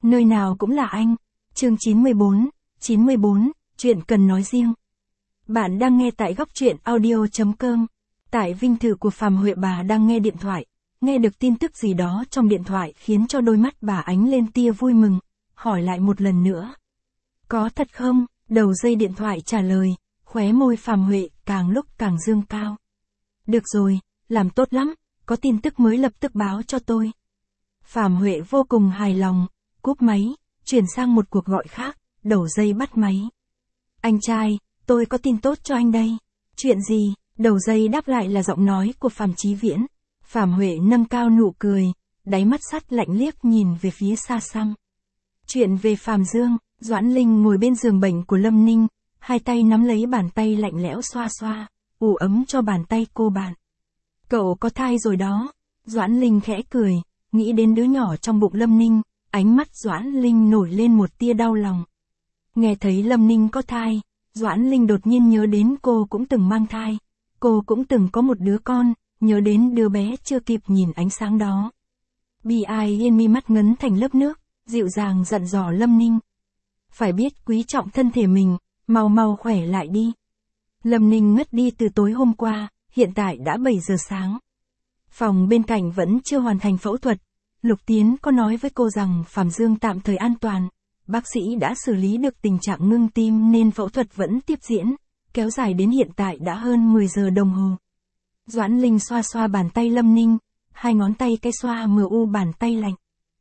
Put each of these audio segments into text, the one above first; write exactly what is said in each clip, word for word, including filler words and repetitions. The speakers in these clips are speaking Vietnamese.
Nơi nào cũng là anh. Chương chín mươi bốn, chín mươi bốn, chuyện cần nói riêng. Bạn đang nghe tại góc truyện audio chấm com. Tại Vinh Thự của Phạm Huệ, bà đang nghe điện thoại, nghe được tin tức gì đó trong điện thoại khiến cho đôi mắt bà ánh lên tia vui mừng, hỏi lại một lần nữa. Có thật không? Đầu dây điện thoại trả lời, khóe môi Phạm Huệ càng lúc càng dương cao. Được rồi, làm tốt lắm, có tin tức mới lập tức báo cho tôi. Phạm Huệ vô cùng hài lòng, cúp máy, chuyển sang một cuộc gọi khác, đầu dây bắt máy. Anh trai, tôi có tin tốt cho anh đây. Chuyện gì? Đầu dây đáp lại là giọng nói của Phạm Chí Viễn. Phạm Huệ nâng cao nụ cười, đáy mắt sắt lạnh liếc nhìn về phía xa xăm. Chuyện về Phạm Dương. Doãn Linh ngồi bên giường bệnh của Lâm Ninh, hai tay nắm lấy bàn tay lạnh lẽo xoa xoa, ủ ấm cho bàn tay cô bạn. Cậu có thai rồi đó. Doãn Linh khẽ cười, nghĩ đến đứa nhỏ trong bụng Lâm Ninh, ánh mắt Doãn Linh nổi lên một tia đau lòng. Nghe thấy Lâm Ninh có thai, Doãn Linh đột nhiên nhớ đến cô cũng từng mang thai, cô cũng từng có một đứa con, nhớ đến đứa bé chưa kịp nhìn ánh sáng đó. Bi ai yên mi mắt ngấn thành lớp nước, dịu dàng dặn dò Lâm Ninh. Phải biết quý trọng thân thể mình, mau mau khỏe lại đi. Lâm Ninh ngất đi từ tối hôm qua, hiện tại đã bảy giờ sáng. Phòng bên cạnh vẫn chưa hoàn thành phẫu thuật. Lục Tiến có nói với cô rằng Phạm Dương tạm thời an toàn. Bác sĩ đã xử lý được tình trạng ngưng tim nên phẫu thuật vẫn tiếp diễn, kéo dài đến hiện tại đã hơn mười giờ đồng hồ. Doãn Linh xoa xoa bàn tay Lâm Ninh, hai ngón tay cái xoa mờ u bàn tay lạnh.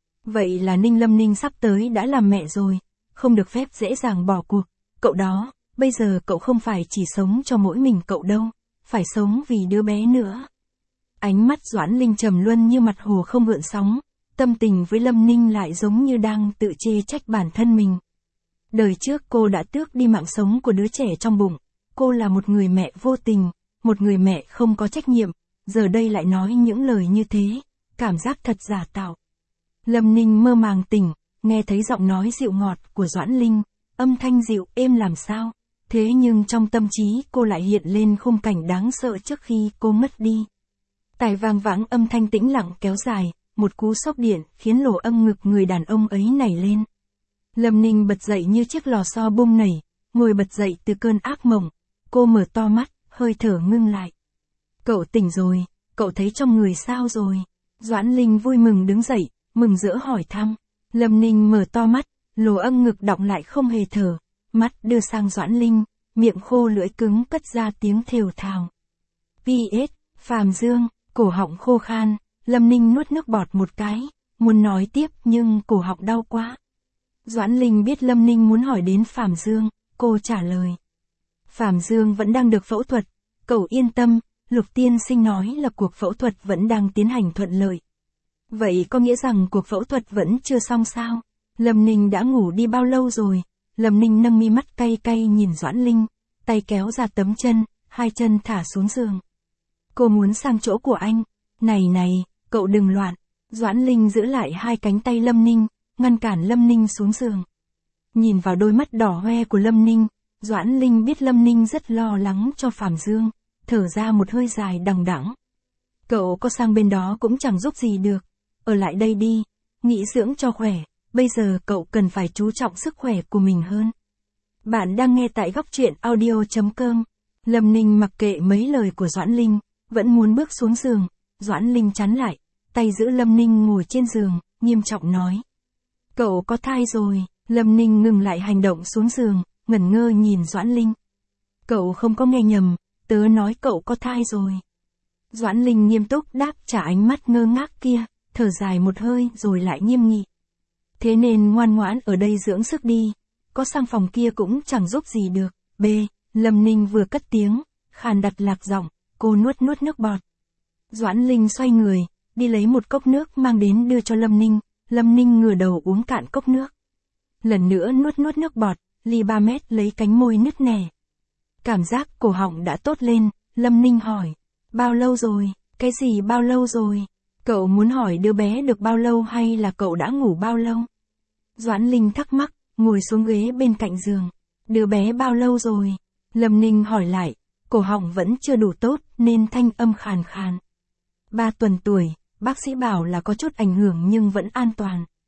Vậy là Ninh Lâm Ninh sắp tới đã làm mẹ rồi, không được phép dễ dàng bỏ cuộc. Cậu đó, bây giờ cậu không phải chỉ sống cho mỗi mình cậu đâu, phải sống vì đứa bé nữa. Ánh mắt Doãn Linh trầm luân như mặt hồ không gợn sóng, tâm tình với Lâm Ninh lại giống như đang tự chê trách bản thân mình. Đời trước cô đã tước đi mạng sống của đứa trẻ trong bụng, cô là một người mẹ vô tình, một người mẹ không có trách nhiệm, giờ đây lại nói những lời như thế, cảm giác thật giả tạo. Lâm Ninh mơ màng tỉnh, nghe thấy giọng nói dịu ngọt của Doãn Linh, âm thanh dịu êm làm sao, thế nhưng trong tâm trí cô lại hiện lên khung cảnh đáng sợ trước khi cô mất đi. Tài vang vãng âm thanh tĩnh lặng kéo dài, một cú sốc điện khiến lỗ âm ngực người đàn ông ấy nảy lên. Lâm Ninh bật dậy như chiếc lò xo bung nảy, ngồi bật dậy từ cơn ác mộng, cô mở to mắt, hơi thở ngưng lại. Cậu tỉnh rồi, cậu thấy trong người sao rồi? Doãn Linh vui mừng đứng dậy, mừng rỡ hỏi thăm. Lâm Ninh mở to mắt, lỗ âm ngực đọng lại không hề thở, mắt đưa sang Doãn Linh, miệng khô lưỡi cứng cất ra tiếng thều thào. pê ét, Phạm Dương, cổ họng khô khan, Lâm Ninh nuốt nước bọt một cái, muốn nói tiếp nhưng cổ họng đau quá. Doãn Linh biết Lâm Ninh muốn hỏi đến Phạm Dương, cô trả lời. Phạm Dương vẫn đang được phẫu thuật, cậu yên tâm, Lục tiên sinh nói là cuộc phẫu thuật vẫn đang tiến hành thuận lợi. Vậy có nghĩa rằng cuộc phẫu thuật vẫn chưa xong sao? Lâm Ninh đã ngủ đi bao lâu rồi? Lâm Ninh nâng mi mắt cay cay nhìn Doãn Linh, tay kéo ra tấm chân, hai chân thả xuống giường. Cô muốn sang chỗ của anh. Này này, cậu đừng loạn. Doãn Linh giữ lại hai cánh tay Lâm Ninh, ngăn cản Lâm Ninh xuống giường. Nhìn vào đôi mắt đỏ hoe của Lâm Ninh, Doãn Linh biết Lâm Ninh rất lo lắng cho Phạm Dương, thở ra một hơi dài đằng đẵng. Cậu có sang bên đó cũng chẳng giúp gì được. Ở lại đây đi, nghỉ dưỡng cho khỏe, bây giờ cậu cần phải chú trọng sức khỏe của mình hơn. Bạn đang nghe tại góc truyện audio chấm com. Lâm Ninh mặc kệ mấy lời của Doãn Linh, vẫn muốn bước xuống giường. Doãn Linh chắn lại, tay giữ Lâm Ninh ngồi trên giường, nghiêm trọng nói. Cậu có thai rồi. Lâm Ninh ngừng lại hành động xuống giường, ngẩn ngơ nhìn Doãn Linh. Cậu không có nghe nhầm, tớ nói cậu có thai rồi. Doãn Linh nghiêm túc đáp trả ánh mắt ngơ ngác kia, thở dài một hơi rồi lại nghiêm nghị. Thế nên ngoan ngoãn ở đây dưỡng sức đi, có sang phòng kia cũng chẳng giúp gì được. B. Lâm Ninh vừa cất tiếng, khàn đặt lạc giọng, cô nuốt nuốt nước bọt. Doãn Linh xoay người, đi lấy một cốc nước mang đến đưa cho Lâm Ninh, Lâm Ninh ngửa đầu uống cạn cốc nước. Lần nữa nuốt nuốt nước bọt, ly ba mét lấy cánh môi nứt nẻ. Cảm giác cổ họng đã tốt lên, Lâm Ninh hỏi. Bao lâu rồi? Cái gì bao lâu rồi? Cậu muốn hỏi đứa bé được bao lâu hay là cậu đã ngủ bao lâu? Doãn Linh thắc mắc, ngồi xuống ghế bên cạnh giường. Đứa bé bao lâu rồi? Lâm Ninh hỏi lại, cổ họng vẫn chưa đủ tốt nên thanh âm khàn khàn. Ba tuần tuổi, bác sĩ bảo là có chút ảnh hưởng nhưng vẫn an toàn.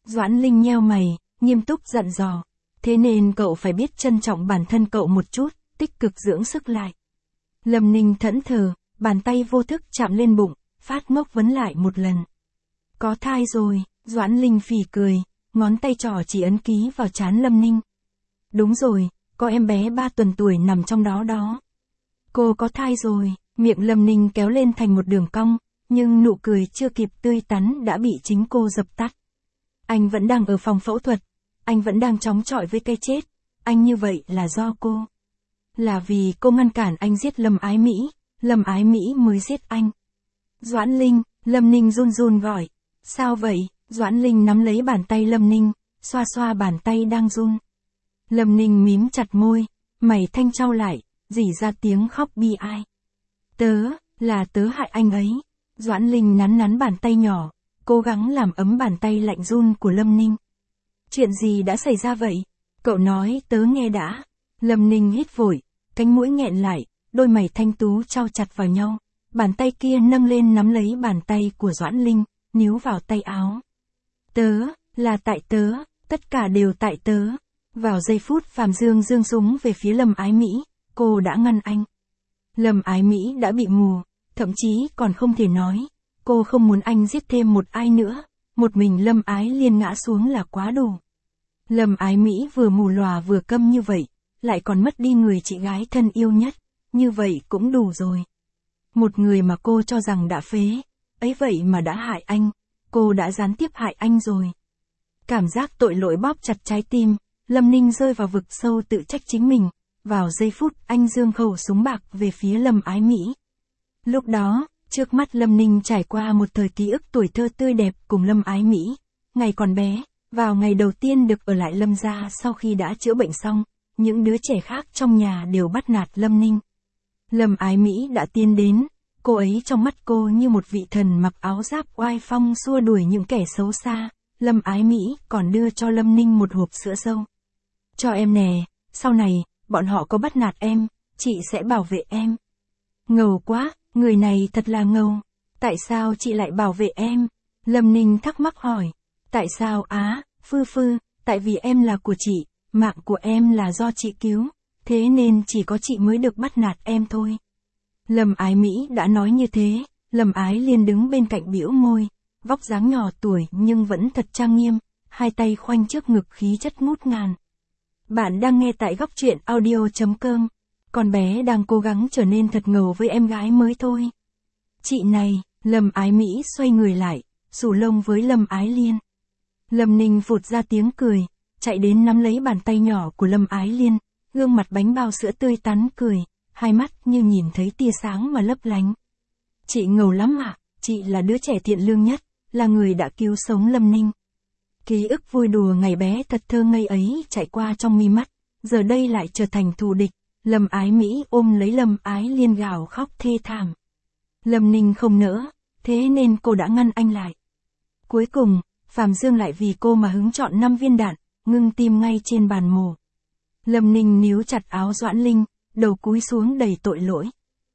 Doãn Linh nheo mày, nghiêm túc dặn dò. Thế nên cậu phải biết trân trọng bản thân cậu một chút, tích cực dưỡng sức lại. Lâm Ninh thẫn thờ, bàn tay vô thức chạm lên bụng, phát ngốc vấn lại một lần. Có thai rồi, Doãn Linh phì cười, ngón tay trỏ chỉ ấn ký vào trán Lâm Ninh. Đúng rồi, có em bé ba tuần tuổi nằm trong đó đó. Cô có thai rồi, miệng Lâm Ninh kéo lên thành một đường cong, nhưng nụ cười chưa kịp tươi tắn đã bị chính cô dập tắt. Anh vẫn đang ở phòng phẫu thuật, anh vẫn đang chống chọi với cái chết, anh như vậy là do cô. Là vì cô ngăn cản anh giết Lâm Ái Mỹ, Lâm Ái Mỹ mới giết anh. Doãn Linh, Lâm Ninh run run gọi. Sao vậy? Doãn Linh nắm lấy bàn tay Lâm Ninh, xoa xoa bàn tay đang run. Lâm Ninh mím chặt môi, mày thanh trao lại, rỉ ra tiếng khóc bi ai. Tớ, là tớ hại anh ấy. Doãn Linh nắn nắn bàn tay nhỏ, cố gắng làm ấm bàn tay lạnh run của Lâm Ninh. Chuyện gì đã xảy ra vậy? Cậu nói tớ nghe đã. Lâm Ninh hít vội, cánh mũi nghẹn lại, đôi mày thanh tú trao chặt vào nhau. Bàn tay kia nâng lên nắm lấy bàn tay của Doãn Linh, níu vào tay áo. Tớ, là tại tớ, tất cả đều tại tớ. Vào giây phút Phạm Dương giương súng về phía Lâm Ái Mỹ, cô đã ngăn anh. Lâm Ái Mỹ đã bị mù, thậm chí còn không thể nói. Cô không muốn anh giết thêm một ai nữa, một mình Lâm Ái Liên ngã xuống là quá đủ. Lâm Ái Mỹ vừa mù lòa vừa câm như vậy, lại còn mất đi người chị gái thân yêu nhất, như vậy cũng đủ rồi. Một người mà cô cho rằng đã phế, ấy vậy mà đã hại anh, cô đã gián tiếp hại anh rồi. Cảm giác tội lỗi bóp chặt trái tim, Lâm Ninh rơi vào vực sâu tự trách chính mình, vào giây phút anh giương khẩu súng bạc về phía Lâm Ái Mỹ. Lúc đó, trước mắt Lâm Ninh trải qua một thời ký ức tuổi thơ tươi đẹp cùng Lâm Ái Mỹ, ngày còn bé, vào ngày đầu tiên được ở lại Lâm gia sau khi đã chữa bệnh xong, những đứa trẻ khác trong nhà đều bắt nạt Lâm Ninh. Lâm Ái Mỹ đã tiến đến, cô ấy trong mắt cô như một vị thần mặc áo giáp oai phong xua đuổi những kẻ xấu xa. Lâm Ái Mỹ còn đưa cho Lâm Ninh một hộp sữa dâu. Cho em nè, sau này, bọn họ có bắt nạt em, chị sẽ bảo vệ em. Ngầu quá, người này thật là ngầu. Tại sao chị lại bảo vệ em? Lâm Ninh thắc mắc hỏi. Tại sao á, Phư Phư, tại vì em là của chị, mạng của em là do chị cứu, thế nên chỉ có chị mới được bắt nạt em thôi. Lâm Ái Mỹ đã nói như thế, Lâm Ái Liên đứng bên cạnh bĩu môi, vóc dáng nhỏ tuổi nhưng vẫn thật trang nghiêm, hai tay khoanh trước ngực khí chất ngút ngàn. Bạn đang nghe tại góc truyện audio chấm com. Con bé đang cố gắng trở nên thật ngầu với em gái mới thôi. Chị này, Lâm Ái Mỹ xoay người lại, xù lông với Lâm Ái Liên. Lâm Ninh phụt ra tiếng cười, chạy đến nắm lấy bàn tay nhỏ của Lâm Ái Liên, gương mặt bánh bao sữa tươi tắn cười, hai mắt như nhìn thấy tia sáng mà lấp lánh. Chị ngầu lắm ạ, chị là đứa trẻ thiện lương nhất, là người đã cứu sống Lâm Ninh. Ký ức vui đùa ngày bé thật thơ ngây ấy chạy qua trong mi mắt, giờ đây lại trở thành thù địch. Lâm Ái Mỹ ôm lấy Lâm Ái Liên gào khóc thê thảm. Lâm Ninh không nỡ, thế nên cô đã ngăn anh lại. Cuối cùng, Phạm Dương lại vì cô mà hứng chọn năm viên đạn, ngưng tim ngay trên bàn mổ. Lâm Ninh níu chặt áo Doãn Linh, đầu cúi xuống đầy tội lỗi.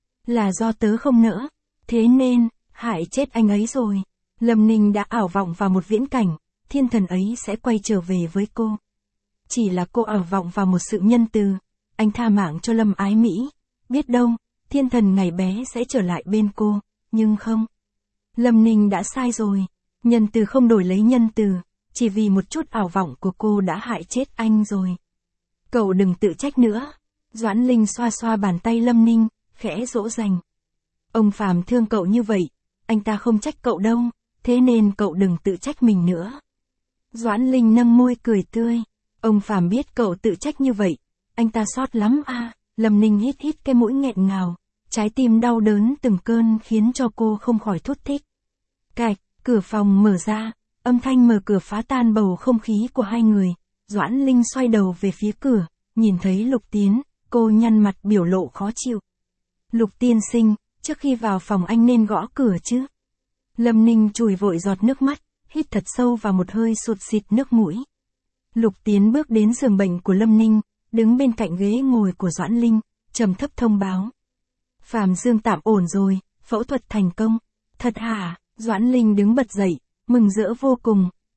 Là do tớ không nỡ, thế nên, hại chết anh ấy rồi. Lâm Ninh đã ảo vọng vào một viễn cảnh, thiên thần ấy sẽ quay trở về với cô. Chỉ là cô ảo vọng vào một sự nhân từ, anh tha mạng cho Lâm Ái Mỹ, biết đâu, thiên thần ngày bé sẽ trở lại bên cô, nhưng không. Lâm Ninh đã sai rồi, nhân từ không đổi lấy nhân từ, chỉ vì một chút ảo vọng của cô đã hại chết anh rồi. Cậu đừng tự trách nữa. Doãn Linh xoa xoa bàn tay Lâm Ninh, khẽ dỗ dành. Ông Phạm thương cậu như vậy, anh ta không trách cậu đâu, thế nên cậu đừng tự trách mình nữa. Doãn Linh nâng môi cười tươi. Ông Phạm biết cậu tự trách như vậy, anh ta xót lắm à. Lâm Ninh hít hít cái mũi nghẹn ngào, trái tim đau đớn từng cơn khiến cho cô không khỏi thút thít. Cạch, cửa phòng mở ra, âm thanh mở cửa phá tan bầu không khí của hai người. Doãn Linh xoay đầu về phía cửa, nhìn thấy Lục Tiến, cô nhăn mặt biểu lộ khó chịu. Lục tiên sinh, trước khi vào phòng anh nên gõ cửa chứ. Lâm Ninh chùi vội giọt nước mắt, hít thật sâu vào một hơi sụt xịt nước mũi. Lục Tiến bước đến giường bệnh của Lâm Ninh, đứng bên cạnh ghế ngồi của Doãn Linh, trầm thấp thông báo. Phạm Dương tạm ổn rồi, phẫu thuật thành công. Thật hả? Doãn Linh đứng bật dậy, mừng rỡ vô cùng,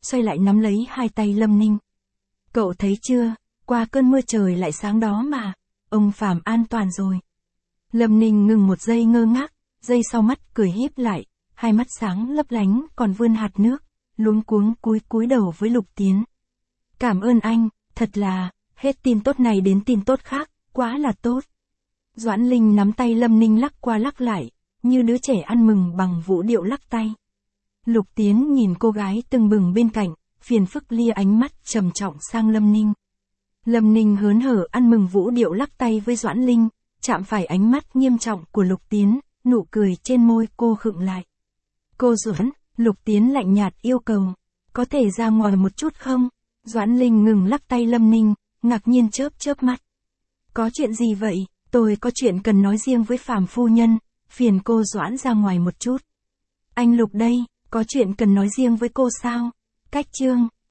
xoay lại nắm lấy hai tay Lâm Ninh. Cậu thấy chưa, qua cơn mưa trời lại sáng đó mà, ông Phàm an toàn rồi. Lâm Ninh ngừng một giây ngơ ngác, giây sau mắt cười híp lại, hai mắt sáng lấp lánh còn vươn hạt nước, luống cuống cúi cúi đầu với Lục Tiến. Cảm ơn anh, thật là, hết tin tốt này đến tin tốt khác, quá là tốt. Doãn Linh nắm tay Lâm Ninh lắc qua lắc lại, như đứa trẻ ăn mừng bằng vũ điệu lắc tay. Lục Tiến nhìn cô gái tưng bừng bên cạnh, phiền phức lia ánh mắt trầm trọng sang Lâm Ninh. Lâm Ninh hớn hở ăn mừng vũ điệu lắc tay với Doãn Linh, chạm phải ánh mắt nghiêm trọng của Lục Tiến, nụ cười trên môi cô khựng lại. Cô Doãn, Lục Tiến lạnh nhạt yêu cầu, có thể ra ngoài một chút không? Doãn Linh ngừng lắc tay Lâm Ninh, ngạc nhiên chớp chớp mắt. Có chuyện gì vậy? Tôi có chuyện cần nói riêng với Phàm phu nhân, phiền cô Doãn ra ngoài một chút. Anh Lục đây, có chuyện cần nói riêng với cô sao? Cách chương